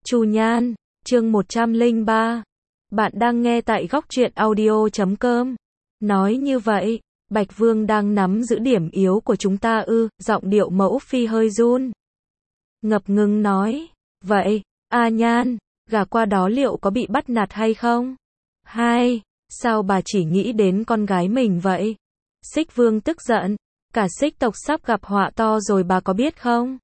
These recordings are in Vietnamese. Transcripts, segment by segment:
Chu Nhan, chương 103. Bạn đang nghe tại góc truyện audio.com. Nói như vậy, Bạch Vương đang nắm giữ điểm yếu của chúng ta ư? Giọng điệu Mẫu Phi hơi run. Ngập ngừng nói, vậy, A Nhan, gả qua đó liệu có bị bắt nạt hay không? Hai, sao bà chỉ nghĩ đến con gái mình vậy? Xích Vương tức giận, cả Xích tộc sắp gặp họa to rồi bà có biết không?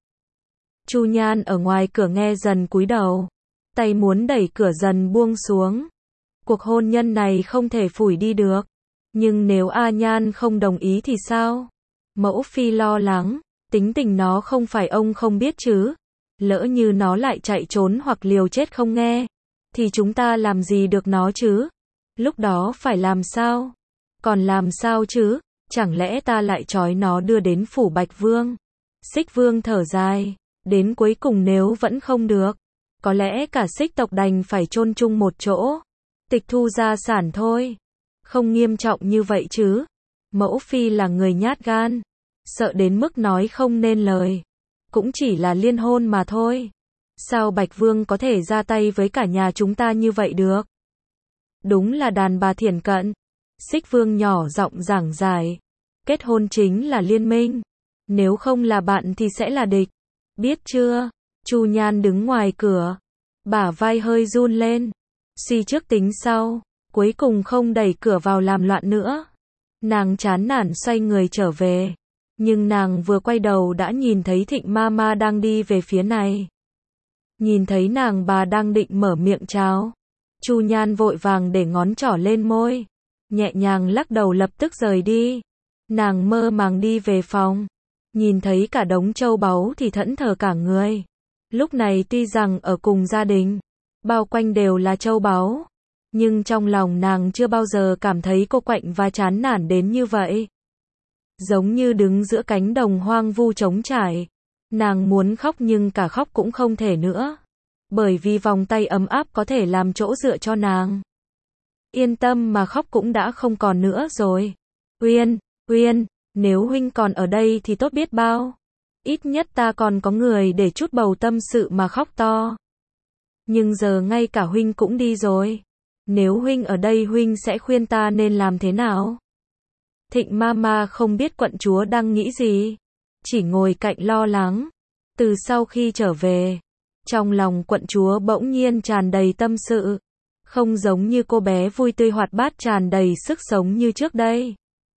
Chu Nhan ở ngoài cửa nghe dần cúi đầu, tay muốn đẩy cửa dần buông xuống. Cuộc hôn nhân này không thể phủi đi được, nhưng nếu A Nhan không đồng ý thì sao? Mẫu Phi lo lắng, tính tình nó không phải ông không biết chứ, lỡ như nó lại chạy trốn hoặc liều chết không nghe, thì chúng ta làm gì được nó chứ? Lúc đó phải làm sao? Còn làm sao chứ? Chẳng lẽ ta lại trói nó đưa đến phủ Bạch Vương? Xích Vương thở dài, đến cuối cùng nếu vẫn không được, có lẽ cả Xích tộc đành phải chôn chung một chỗ, tịch thu gia sản thôi. Không nghiêm trọng như vậy chứ? Mẫu Phi là người nhát gan, sợ đến mức nói không nên lời. Cũng chỉ là liên hôn mà thôi. Sao Bạch Vương có thể ra tay với cả nhà chúng ta như vậy được? Đúng là đàn bà thiển cận. Xích Vương nhỏ giọng giảng giải. Kết hôn chính là liên minh. Nếu không là bạn thì sẽ là địch. Biết chưa? Chu Nhan đứng ngoài cửa, bả vai hơi run lên. Suy trước tính sau, cuối cùng không đẩy cửa vào làm loạn nữa. Nàng chán nản xoay người trở về. Nhưng nàng vừa quay đầu đã nhìn thấy Thịnh Mama đang đi về phía này. Nhìn thấy nàng, bà đang định mở miệng chào. Chu Nhan vội vàng để ngón trỏ lên môi, nhẹ nhàng lắc đầu lập tức rời đi. Nàng mơ màng đi về phòng, nhìn thấy cả đống châu báu thì thẫn thờ cả người. Lúc này tuy rằng ở cùng gia đình, bao quanh đều là châu báu, nhưng trong lòng nàng chưa bao giờ cảm thấy cô quạnh và chán nản đến như vậy. Giống như đứng giữa cánh đồng hoang vu trống trải. Nàng muốn khóc nhưng cả khóc cũng không thể nữa, bởi vì vòng tay ấm áp có thể làm chỗ dựa cho nàng. Yên tâm mà khóc cũng đã không còn nữa rồi. Uyên, nếu huynh còn ở đây thì tốt biết bao. Ít nhất ta còn có người để chút bầu tâm sự mà khóc to. Nhưng giờ ngay cả huynh cũng đi rồi. Nếu huynh ở đây huynh sẽ khuyên ta nên làm thế nào? Thịnh Mama không biết quận chúa đang nghĩ gì, chỉ ngồi cạnh lo lắng. Từ sau khi trở về, trong lòng quận chúa bỗng nhiên tràn đầy tâm sự, không giống như cô bé vui tươi hoạt bát tràn đầy sức sống như trước đây.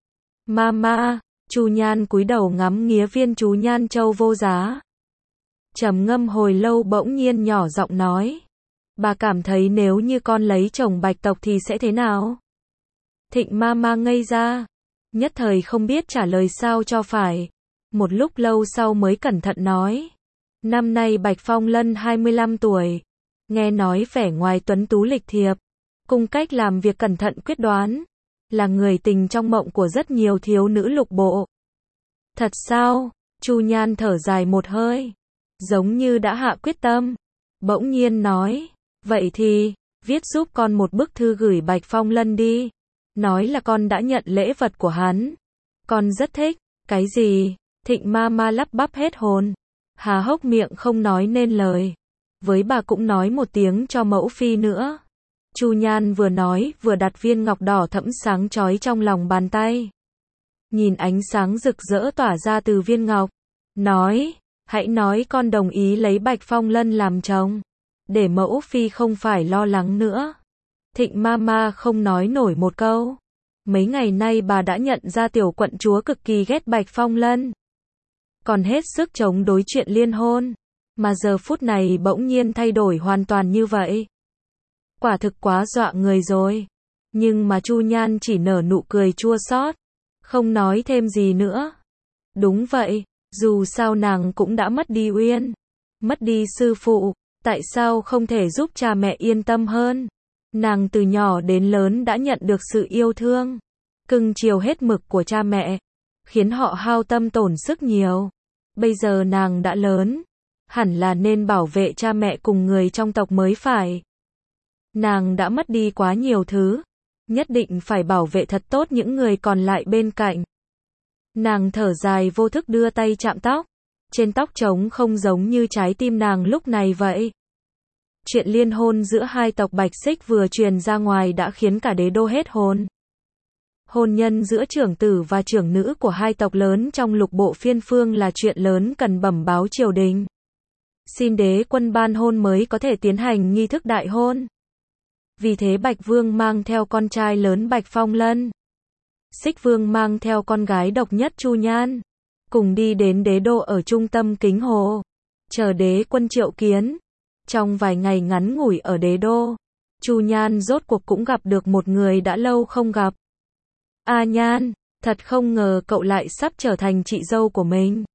Mama, Chu Nhan cúi đầu ngắm nghía viên chú nhan châu vô giá. Trầm ngâm hồi lâu bỗng nhiên nhỏ giọng nói, bà cảm thấy nếu như con lấy chồng Bạch tộc thì sẽ thế nào? Thịnh Mama ngây ra, nhất thời không biết trả lời sao cho phải. Một lúc lâu sau mới cẩn thận nói, năm nay Bạch Phong Lân 25 tuổi, nghe nói vẻ ngoài tuấn tú lịch thiệp, cung cách làm việc cẩn thận quyết đoán, là người tình trong mộng của rất nhiều thiếu nữ lục bộ. Thật sao? Chu Nhan thở dài một hơi, giống như đã hạ quyết tâm, bỗng nhiên nói, vậy thì, viết giúp con một bức thư gửi Bạch Phong Lân đi, nói là con đã nhận lễ vật của hắn. Con rất thích. Cái gì? Thịnh Mama lắp bắp hết hồn, há hốc miệng không nói nên lời. Với bà cũng nói một tiếng cho Mẫu Phi nữa. Chu Nhan vừa nói vừa đặt viên ngọc đỏ thẫm sáng chói trong lòng bàn tay. Nhìn ánh sáng rực rỡ tỏa ra từ viên ngọc, nói, hãy nói con đồng ý lấy Bạch Phong Lân làm chồng, để Mẫu Phi không phải lo lắng nữa. Thịnh Mama không nói nổi một câu. Mấy ngày nay bà đã nhận ra tiểu quận chúa cực kỳ ghét Bạch Phong Lân, còn hết sức chống đối chuyện liên hôn, mà giờ phút này bỗng nhiên thay đổi hoàn toàn như vậy. Quả thực quá dọa người rồi. Nhưng mà Chu Nhan chỉ nở nụ cười chua xót, không nói thêm gì nữa. Đúng vậy, dù sao nàng cũng đã mất đi Uyên, mất đi sư phụ, tại sao không thể giúp cha mẹ yên tâm hơn? Nàng từ nhỏ đến lớn đã nhận được sự yêu thương, cưng chiều hết mực của cha mẹ, khiến họ hao tâm tổn sức nhiều. Bây giờ nàng đã lớn, hẳn là nên bảo vệ cha mẹ cùng người trong tộc mới phải. Nàng đã mất đi quá nhiều thứ, nhất định phải bảo vệ thật tốt những người còn lại bên cạnh. Nàng thở dài vô thức đưa tay chạm tóc, trên tóc trống không giống như trái tim nàng lúc này vậy. Chuyện liên hôn giữa hai tộc Bạch Xích vừa truyền ra ngoài đã khiến cả đế đô hết hồn. Hôn nhân giữa trưởng tử và trưởng nữ của hai tộc lớn trong lục bộ phiên phương là chuyện lớn cần bẩm báo triều đình. Xin đế quân ban hôn mới có thể tiến hành nghi thức đại hôn. Vì thế Bạch Vương mang theo con trai lớn Bạch Phong Lân. Xích Vương mang theo con gái độc nhất Chu Nhan. Cùng đi đến đế đô ở trung tâm Kính Hồ. Chờ đế quân triệu kiến. Trong vài ngày ngắn ngủi ở đế đô, Chu Nhan rốt cuộc cũng gặp được một người đã lâu không gặp. A Nhan, thật không ngờ cậu lại sắp trở thành chị dâu của mình.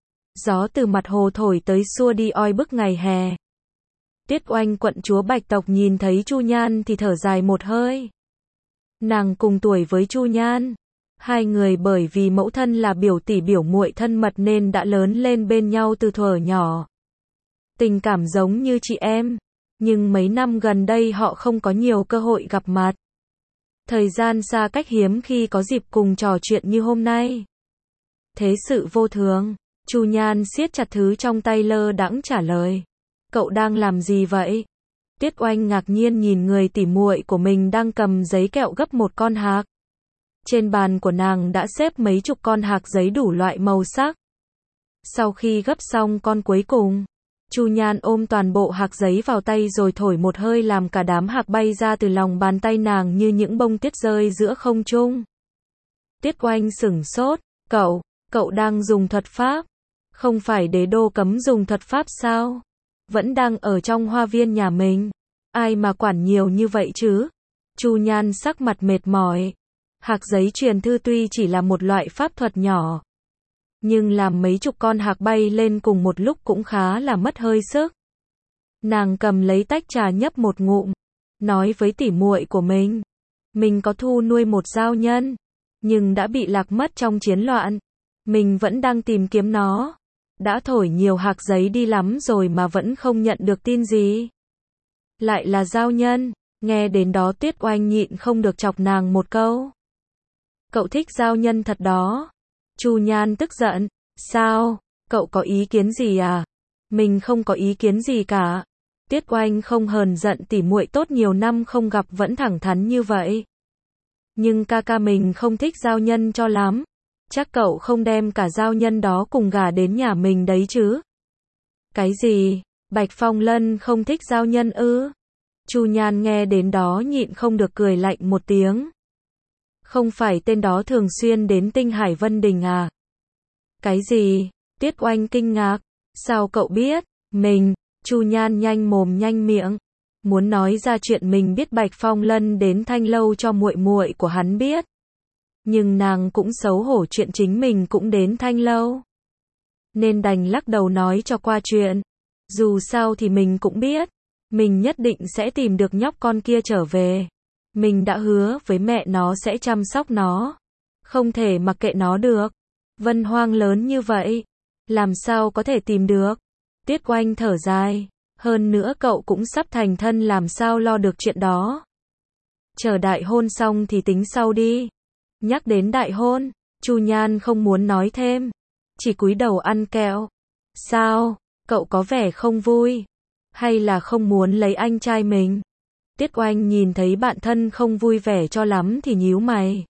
Gió từ mặt hồ thổi tới xua đi oi bức ngày hè. Tiết Oanh quận chúa Bạch tộc nhìn thấy Chu Nhan thì thở dài một hơi. Nàng cùng tuổi với Chu Nhan. Hai người bởi vì mẫu thân là biểu tỷ biểu muội thân mật nên đã lớn lên bên nhau từ thuở nhỏ. Tình cảm giống như chị em. Nhưng mấy năm gần đây họ không có nhiều cơ hội gặp mặt. Thời gian xa cách hiếm khi có dịp cùng trò chuyện như hôm nay. Thế sự vô thường. Chu Nhan siết chặt thứ trong tay lơ đãng trả lời. Cậu đang làm gì vậy? Tiết Oanh ngạc nhiên nhìn người tỉ muội của mình đang cầm giấy kẹo gấp một con hạc. Trên bàn của nàng đã xếp mấy chục con hạc giấy đủ loại màu sắc. Sau khi gấp xong con cuối cùng, Chu Nhan ôm toàn bộ hạc giấy vào tay rồi thổi một hơi làm cả đám hạc bay ra từ lòng bàn tay nàng như những bông tuyết rơi giữa không trung. Tiết Oanh sửng sốt, cậu đang dùng thuật pháp? Không phải đế đô cấm dùng thuật pháp sao? Vẫn đang ở trong hoa viên nhà mình. Ai mà quản nhiều như vậy chứ? Chu Nhan sắc mặt mệt mỏi. Hạc giấy truyền thư tuy chỉ là một loại pháp thuật nhỏ, nhưng làm mấy chục con hạc bay lên cùng một lúc cũng khá là mất hơi sức. Nàng cầm lấy tách trà nhấp một ngụm, nói với tỉ muội của mình có thu nuôi một giao nhân, nhưng đã bị lạc mất trong chiến loạn. Mình vẫn đang tìm kiếm nó. Đã thổi nhiều hạc giấy đi lắm rồi mà vẫn không nhận được tin gì. Lại là giao nhân. Nghe đến đó Tiết Oanh nhịn không được chọc nàng một câu. Cậu thích giao nhân thật đó. Chu Nhan tức giận. Sao? Cậu có ý kiến gì à? Mình không có ý kiến gì cả. Tiết Oanh không hờn giận tỉ muội tốt nhiều năm không gặp vẫn thẳng thắn như vậy. Nhưng ca mình không thích giao nhân cho lắm. Chắc cậu không đem cả giao nhân đó cùng gả đến nhà mình đấy chứ? Cái gì? Bạch Phong Lân không thích giao nhân ư? Chu Nhan nghe đến đó nhịn không được cười lạnh một tiếng. Không phải tên đó thường xuyên đến Tinh Hải Vân Đình à? Cái gì? Tiết Oanh kinh ngạc. Sao cậu biết? Chu Nhan nhanh mồm nhanh miệng. Muốn nói ra chuyện mình biết Bạch Phong Lân đến Thanh Lâu cho muội muội của hắn biết. Nhưng nàng cũng xấu hổ chuyện chính mình cũng đến Thanh Lâu. Nên đành lắc đầu nói cho qua chuyện. Dù sao thì mình cũng biết. Mình nhất định sẽ tìm được nhóc con kia trở về. Mình đã hứa với mẹ nó sẽ chăm sóc nó. Không thể mặc kệ nó được. Vân Hoang lớn như vậy. Làm sao có thể tìm được? Tiết Oanh thở dài. Hơn nữa cậu cũng sắp thành thân làm sao lo được chuyện đó. Chờ đại hôn xong thì tính sau đi. Nhắc đến đại hôn, Chu Nhan không muốn nói thêm. Chỉ cúi đầu ăn kẹo. Sao? Cậu có vẻ không vui. Hay là không muốn lấy anh trai mình? Tiết Oanh nhìn thấy bạn thân không vui vẻ cho lắm thì nhíu mày.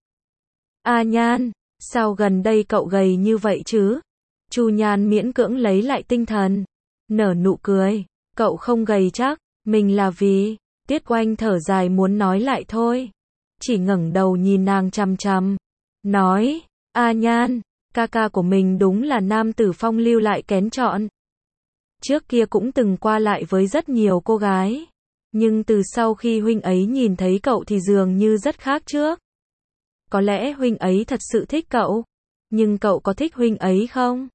A Nhan, sao gần đây cậu gầy như vậy chứ? Chu Nhan miễn cưỡng lấy lại tinh thần. Nở nụ cười. Cậu không gầy chắc. Mình là vì... Tiết Oanh thở dài muốn nói lại thôi. Chỉ ngẩng đầu nhìn nàng chằm chằm. Nói, A Nhan, ca của mình đúng là nam tử phong lưu lại kén chọn. Trước kia cũng từng qua lại với rất nhiều cô gái. Nhưng từ sau khi huynh ấy nhìn thấy cậu thì dường như rất khác trước. Có lẽ huynh ấy thật sự thích cậu. Nhưng cậu có thích huynh ấy không?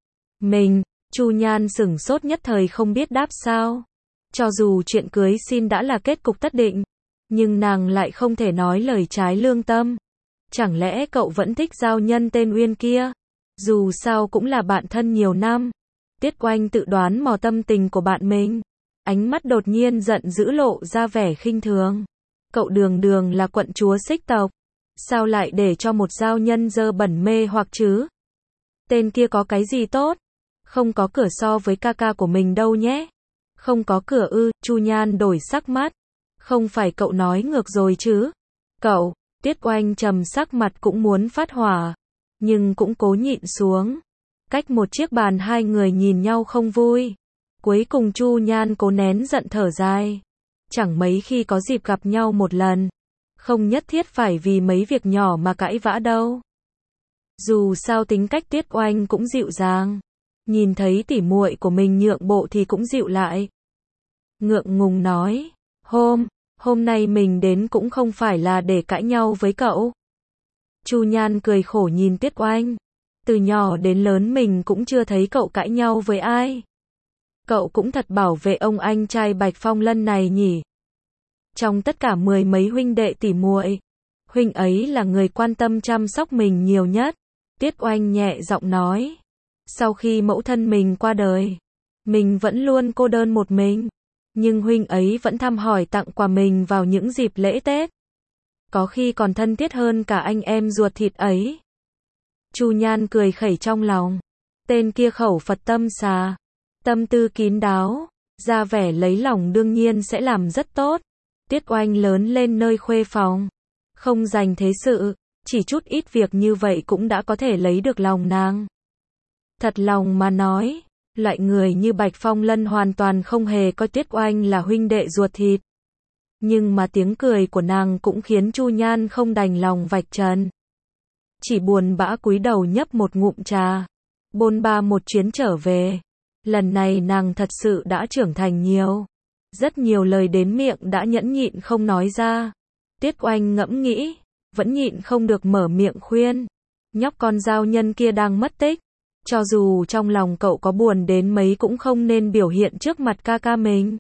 Chu Nhan sửng sốt nhất thời không biết đáp sao. Cho dù chuyện cưới xin đã là kết cục tất định. Nhưng nàng lại không thể nói lời trái lương tâm. Chẳng lẽ cậu vẫn thích giao nhân tên Uyên kia? Dù sao cũng là bạn thân nhiều năm. Tiết Oanh tự đoán mò tâm tình của bạn mình. Ánh mắt đột nhiên giận dữ lộ ra vẻ khinh thường. Cậu đường là quận chúa Xích tộc. Sao lại để cho một giao nhân dơ bẩn mê hoặc chứ? Tên kia có cái gì tốt? Không có cửa so với ca của mình đâu nhé. Không có cửa ư? Chu Nhan đổi sắc mắt. Không phải cậu nói ngược rồi chứ? Cậu, Tiết Oanh trầm sắc mặt cũng muốn phát hỏa, nhưng cũng cố nhịn xuống. Cách một chiếc bàn hai người nhìn nhau không vui. Cuối cùng Chu Nhan cố nén giận thở dài. Chẳng mấy khi có dịp gặp nhau một lần. Không nhất thiết phải vì mấy việc nhỏ mà cãi vã đâu. Dù sao tính cách Tiết Oanh cũng dịu dàng. Nhìn thấy tỉ muội của mình nhượng bộ thì cũng dịu lại. Ngượng ngùng nói, hôm nay mình đến cũng không phải là để cãi nhau với cậu. Chu Nhan cười khổ nhìn Tiết Oanh. Từ nhỏ đến lớn mình cũng chưa thấy cậu cãi nhau với ai. Cậu cũng thật bảo vệ ông anh trai Bạch Phong Lân này nhỉ. Trong tất cả 10 mấy huynh đệ tỉ muội, huynh ấy là người quan tâm chăm sóc mình nhiều nhất. Tiết Oanh nhẹ giọng nói. Sau khi mẫu thân mình qua đời, mình vẫn luôn cô đơn một mình. Nhưng huynh ấy vẫn thăm hỏi tặng quà mình vào những dịp lễ Tết. Có khi còn thân thiết hơn cả anh em ruột thịt ấy. Chu Nhan cười khẩy trong lòng. Tên kia khẩu Phật tâm xà. Tâm tư kín đáo. Ra vẻ lấy lòng đương nhiên sẽ làm rất tốt. Tiết Oanh lớn lên nơi khuê phòng. Không dành thế sự. Chỉ chút ít việc như vậy cũng đã có thể lấy được lòng nàng. Thật lòng mà nói, loại người như Bạch Phong Lân hoàn toàn không hề coi Tiết Oanh là huynh đệ ruột thịt. Nhưng mà tiếng cười của nàng cũng khiến Chu Nhan không đành lòng vạch trần. Chỉ buồn bã cúi đầu nhấp một ngụm trà. Bôn ba một chuyến trở về. Lần này nàng thật sự đã trưởng thành nhiều. Rất nhiều lời đến miệng đã nhẫn nhịn không nói ra. Tiết Oanh ngẫm nghĩ, vẫn nhịn không được mở miệng khuyên. Nhóc con giao nhân kia đang mất tích. Cho dù trong lòng cậu có buồn đến mấy cũng không nên biểu hiện trước mặt ca ca mình.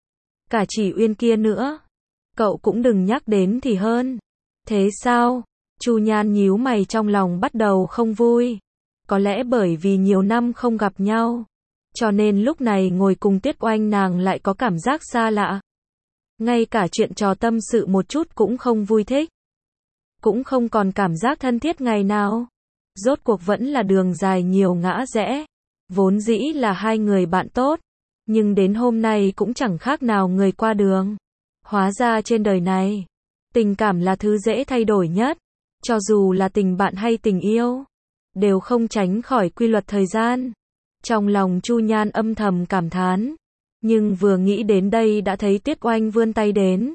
Cả Chỉ Uyên kia nữa. Cậu cũng đừng nhắc đến thì hơn. Thế sao? Chu Nhan nhíu mày trong lòng bắt đầu không vui. Có lẽ bởi vì nhiều năm không gặp nhau. Cho nên lúc này ngồi cùng Tiết Oanh nàng lại có cảm giác xa lạ. Ngay cả chuyện trò tâm sự một chút cũng không vui thích. Cũng không còn cảm giác thân thiết ngày nào. Rốt cuộc vẫn là đường dài nhiều ngã rẽ. Vốn dĩ là hai người bạn tốt. Nhưng đến hôm nay cũng chẳng khác nào người qua đường. Hóa ra trên đời này, tình cảm là thứ dễ thay đổi nhất. Cho dù là tình bạn hay tình yêu, đều không tránh khỏi quy luật thời gian. Trong lòng Chu Nhan âm thầm cảm thán. Nhưng vừa nghĩ đến đây đã thấy Tiết Oanh vươn tay đến.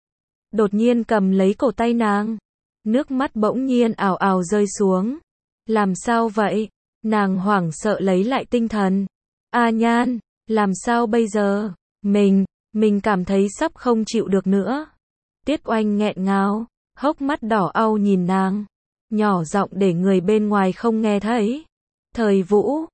Đột nhiên cầm lấy cổ tay nàng. Nước mắt bỗng nhiên ào ào rơi xuống. Làm sao vậy? Nàng hoảng sợ lấy lại tinh thần. A Nhan, làm sao bây giờ? Mình cảm thấy sắp không chịu được nữa. Tiết Oanh nghẹn ngào, hốc mắt đỏ au nhìn nàng. Nhỏ giọng để người bên ngoài không nghe thấy. Thời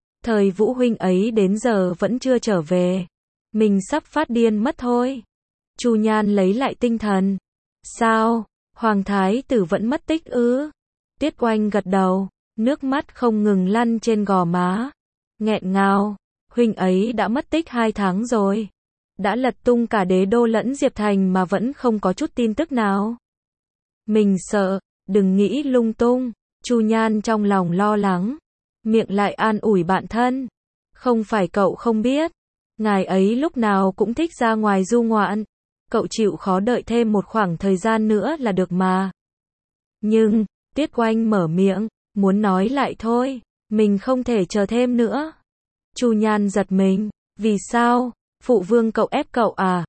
Vũ huynh ấy đến giờ vẫn chưa trở về. Mình sắp phát điên mất thôi. Chu Nhan lấy lại tinh thần. Sao? Hoàng thái tử vẫn mất tích ư? Tiết Oanh gật đầu. Nước mắt không ngừng lăn trên gò má. Nghẹn ngào, huynh ấy đã mất tích 2 tháng rồi. Đã lật tung cả đế đô lẫn Diệp Thành mà vẫn không có chút tin tức nào. Mình sợ, đừng nghĩ lung tung. Chu Nhan trong lòng lo lắng. Miệng lại an ủi bạn thân. Không phải cậu không biết. Ngài ấy lúc nào cũng thích ra ngoài du ngoạn. Cậu chịu khó đợi thêm một khoảng thời gian nữa là được mà. Nhưng, Tiết Oanh mở miệng. Muốn nói lại thôi, mình không thể chờ thêm nữa. Chu Nhan giật mình, vì sao? Phụ vương cậu ép cậu à?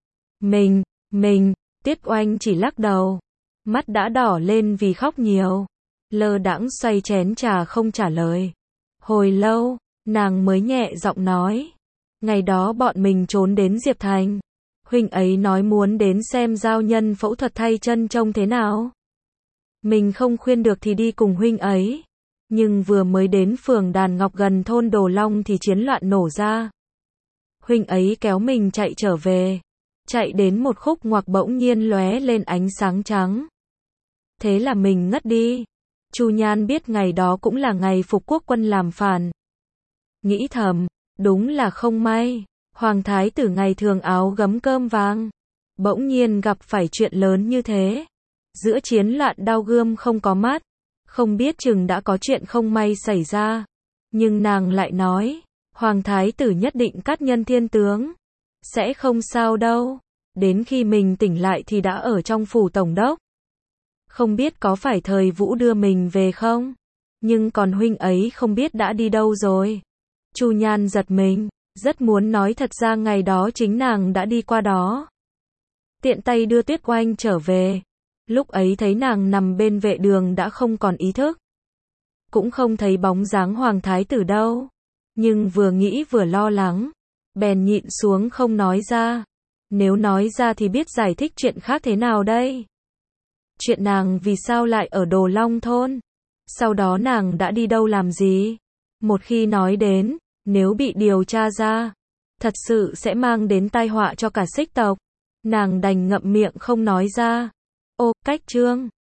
Mình, Tiết Oanh chỉ lắc đầu. Mắt đã đỏ lên vì khóc nhiều. Lơ đãng xoay chén trà không trả lời. Hồi lâu, nàng mới nhẹ giọng nói. Ngày đó bọn mình trốn đến Diệp Thành. Huynh ấy nói muốn đến xem giao nhân phẫu thuật thay chân trông thế nào. Mình không khuyên được thì đi cùng huynh ấy. Nhưng vừa mới đến phường Đàn Ngọc gần thôn Đồ Long thì chiến loạn nổ ra. Huynh ấy kéo mình chạy trở về. Chạy đến một khúc ngoặc bỗng nhiên lóe lên ánh sáng trắng. Thế là mình ngất đi. Chu Nhan biết ngày đó cũng là ngày phục quốc quân làm phản. Nghĩ thầm, đúng là không may. Hoàng thái tử ngày thường áo gấm cơm vàng. Bỗng nhiên gặp phải chuyện lớn như thế. Giữa chiến loạn đao gươm không có mắt. Không biết chừng đã có chuyện không may xảy ra. Nhưng nàng lại nói, Hoàng thái tử nhất định cắt nhân thiên tướng. Sẽ không sao đâu. Đến khi mình tỉnh lại thì đã ở trong phủ tổng đốc. Không biết có phải thời Vũ đưa mình về không? Nhưng còn huynh ấy không biết đã đi đâu rồi. Chu Nhan giật mình, rất muốn nói thật ra ngày đó chính nàng đã đi qua đó. Tiện tay đưa Tuyết Oanh trở về. Lúc ấy thấy nàng nằm bên vệ đường đã không còn ý thức. Cũng không thấy bóng dáng Hoàng Thái Tử đâu. Nhưng vừa nghĩ vừa lo lắng. Bèn nhịn xuống không nói ra. Nếu nói ra thì biết giải thích chuyện khác thế nào đây? Chuyện nàng vì sao lại ở Đồ Long thôn? Sau đó nàng đã đi đâu làm gì? Một khi nói đến, nếu bị điều tra ra, thật sự sẽ mang đến tai họa cho cả Xích tộc. Nàng đành ngậm miệng không nói ra. Ô, cách chương